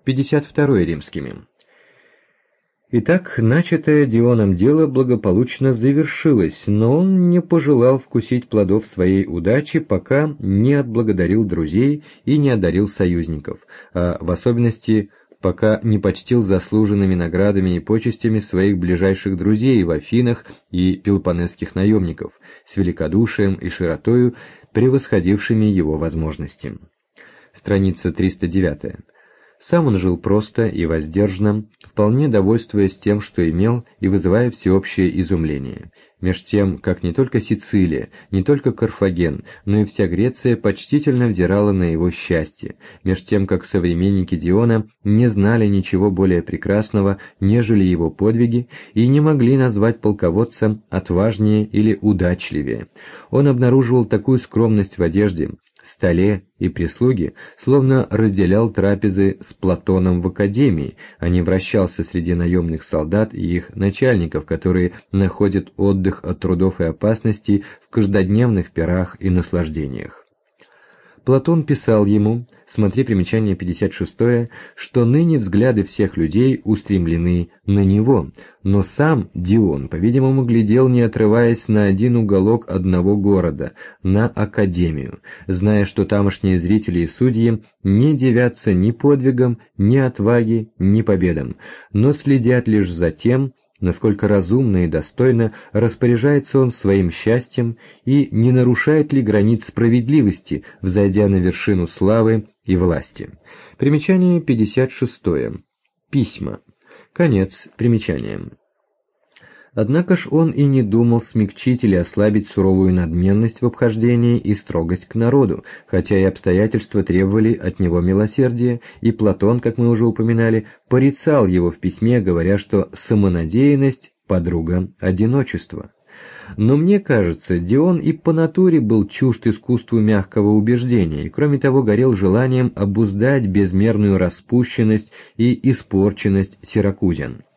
52 римскими. Итак, начатое Дионом дело благополучно завершилось, но он не пожелал вкусить плодов своей удачи, пока не отблагодарил друзей и не одарил союзников, а в особенности пока не почтил заслуженными наградами и почестями своих ближайших друзей в Афинах и пелопоннесских наемников, с великодушием и широтою, превосходившими его возможности. Страница 309. Сам он жил просто и воздержанно, вполне довольствуясь тем, что имел, и вызывая всеобщее изумление. Меж тем, как не только Сицилия, не только Карфаген, но и вся Греция почтительно взирала на его счастье, меж тем, как современники Диона не знали ничего более прекрасного, нежели его подвиги, и не могли назвать полководца отважнее или удачливее. Он обнаруживал такую скромность в одежде, столе и прислуге, словно разделял трапезы с Платоном в академии, а не вращался среди наемных солдат и их начальников, которые находят отдых от трудов и опасностей в каждодневных пирах и наслаждениях. Платон писал ему, смотри примечание 56, что ныне взгляды всех людей устремлены на него, но сам Дион, по-видимому, глядел, не отрываясь, на один уголок одного города, на Академию, зная, что тамошние зрители и судьи не дивятся ни подвигам, ни отваге, ни победам, но следят лишь за тем, насколько разумно и достойно распоряжается он своим счастьем и не нарушает ли границ справедливости, взойдя на вершину славы и власти. Примечание 56. Письма. Конец примечания. Однако ж он и не думал смягчить или ослабить суровую надменность в обхождении и строгость к народу, хотя и обстоятельства требовали от него милосердия, и Платон, как мы уже упоминали, порицал его в письме, говоря, что самонадеянность – подруга одиночества. Но мне кажется, Дион и по натуре был чужд искусству мягкого убеждения, и кроме того горел желанием обуздать безмерную распущенность и испорченность сиракузян.